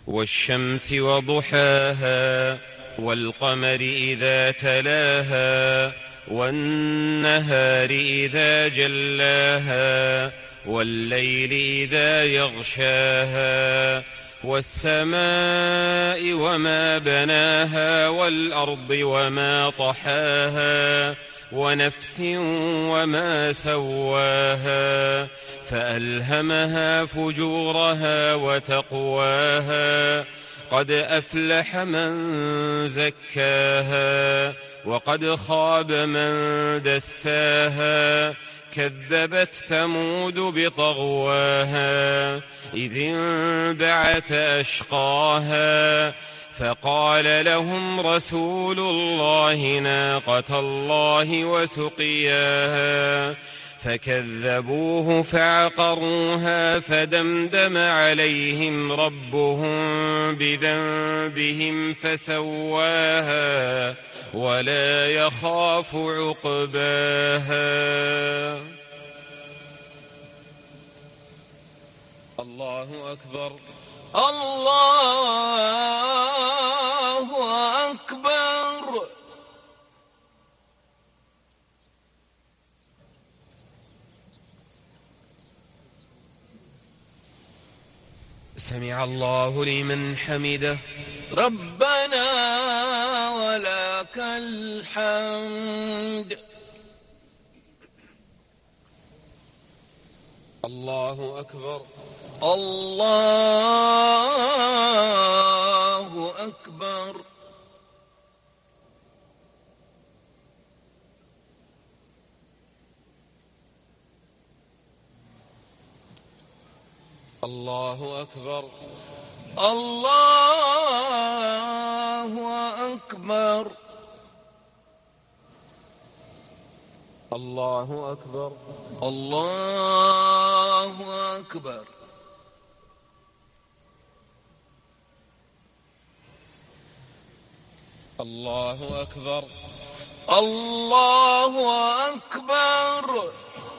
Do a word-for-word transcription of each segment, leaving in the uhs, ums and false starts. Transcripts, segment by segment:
والشمس وضحاها والقمر إذا تلاها والنهار إذا جلاها والليل إذا يغشاها والسماء وما بناها والأرض وما طحاها ونفس وما سواها فألهمها فجورها وتقواها قد أفلح من زكاها وقد خاب من دساها كذبت ثمود بطغواها إذ انبعث أشقاها فقال لهم رسول الله ناقة الله وسقياها فكذبوه فعقروها فدمدم عليهم ربهم بذنبهم فسواها ولا يخاف عقباها. الله أكبر. الله أكبر. سمع الله لمن حمده. ربنا ولك الحمد. الله أكبر. الله أكبر. الله أكبر. الله أكبر. الله أكبر. الله أكبر. الله أكبر. الله أكبر.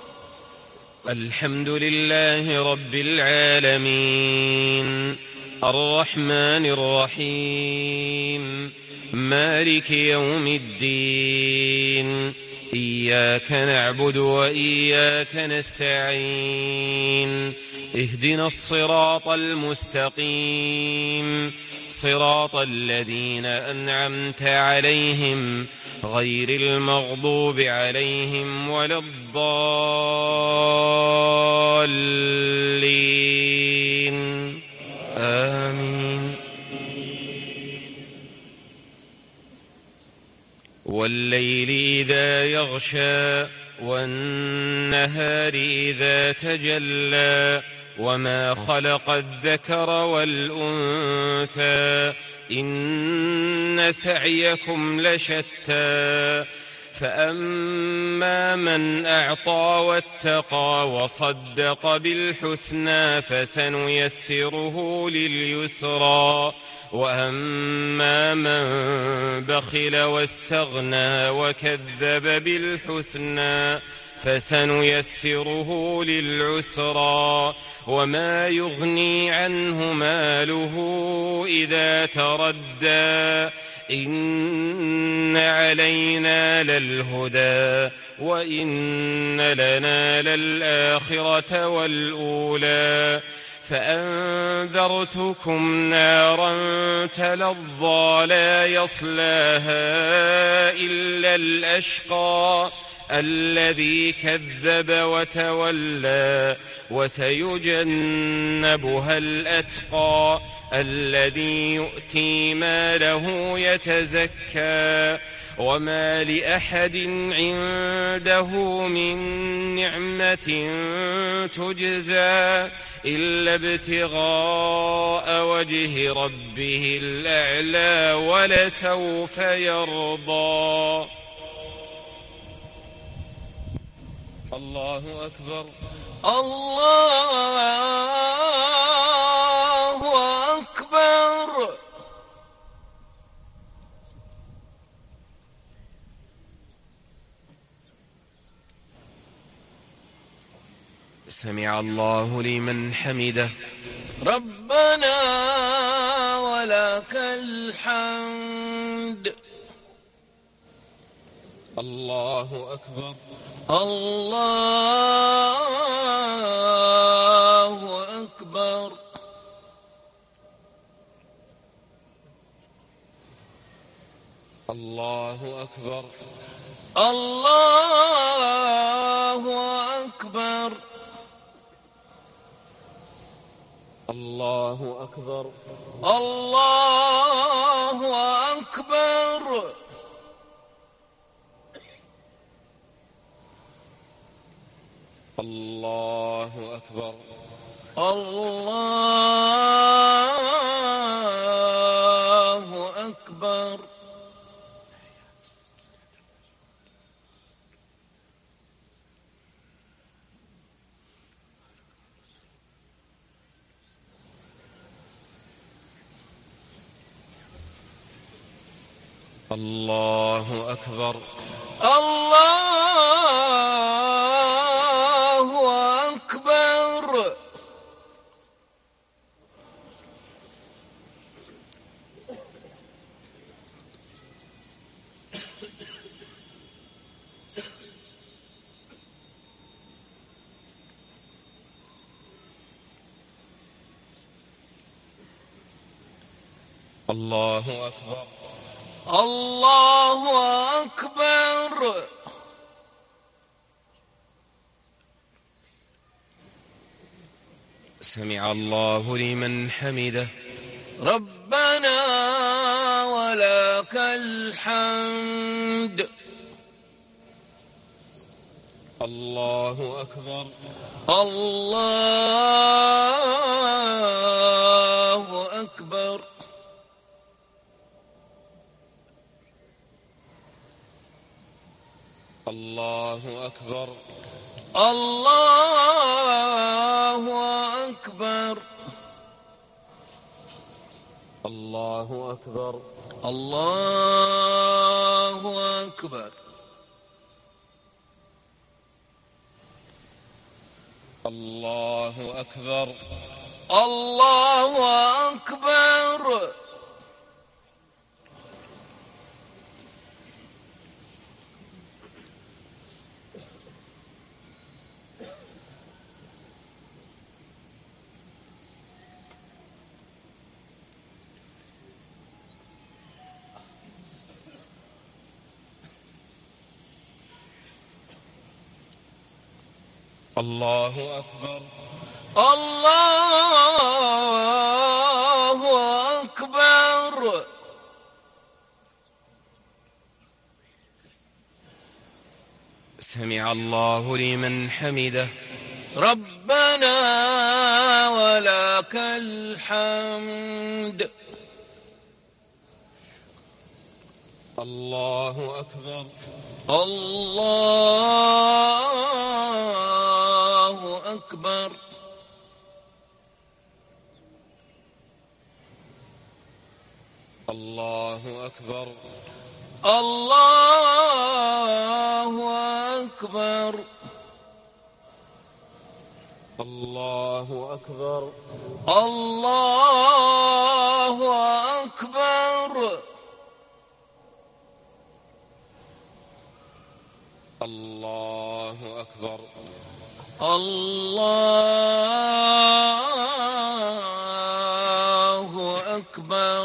الحمد لله رب العالمين الرحمن الرحيم مالك يوم الدين إياك نعبد وإياك نستعين اهدنا الصراط المستقيم صراط الذين أنعمت عليهم غير المغضوب عليهم ولا الضالين آمين. والليل إذا يغشى والنهار إذا تجلى وما خلق الذكر والأنثى إن سعيكم لشتى فأما من أعطى واتقى وصدق بالحسنى فسنيسره لليسرى وأما من بخل واستغنى وكذب بالحسنى فسنيسره للعسرى وما يغني عنه ماله إذا تردى إن علينا للهدى وإن لنا للآخرة والأولى فأنذرتكم نارا تلظى لا يصلاها إلا الأشقى الذي كذب وتولى وسيجنبها الأتقى الذي يؤتي ماله يتزكى وما لأحد عنده من نعمة تجزى إلا ابتغاء وجه ربه الأعلى ولسوف يرضى. الله أكبر. الله أكبر. سمع الله لمن حمده. ربنا ولك الحمد. الله أكبر. الله أكبر. الله أكبر. الله أكبر. الله أكبر. الله أكبر. الله أكبر. الله أكبر. الله أكبر. الله أكبر. الله أكبر. الله أكبر. سمع الله لمن حمده. ربنا ولك الحمد. الله أكبر. الله أكبر. الله أكبر. الله أكبر. الله أكبر. الله أكبر. الله أكبر. الله أكبر. الله أكبر. الله أكبر. سمع الله لمن حمده. ربنا ولك الحمد. الله أكبر. الله أكبر. الله أكبر. الله أكبر. الله أكبر. الله أكبر. الله أكبر. الله أكبر.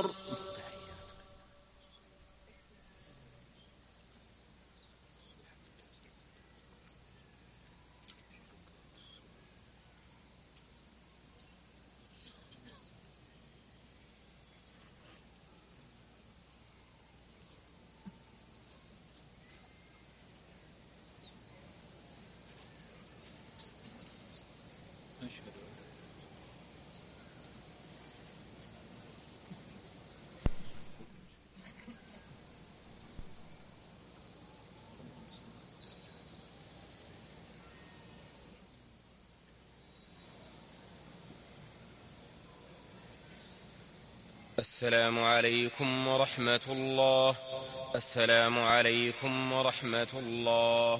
السلام عليكم ورحمة الله. السلام عليكم ورحمة الله.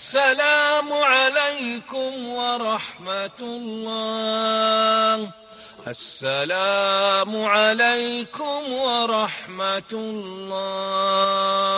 السلام عليكم ورحمة الله. السلام عليكم ورحمة الله.